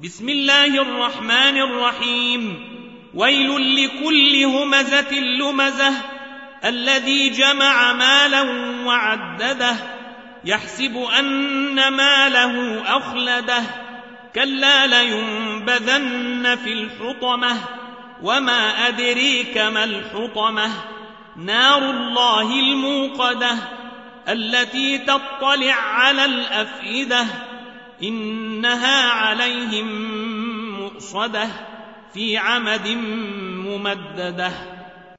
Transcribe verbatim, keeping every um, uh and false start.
بسم الله الرحمن الرحيم ويل لكل همزة لمزة الذي جمع مالا وعدده يحسب أن ماله أخلده كلا لينبذن في الحطمة وما أدريك ما الحطمة نار الله الموقدة التي تطلع على الأفئدة إنها عليهم مؤصدة في عمد ممددة.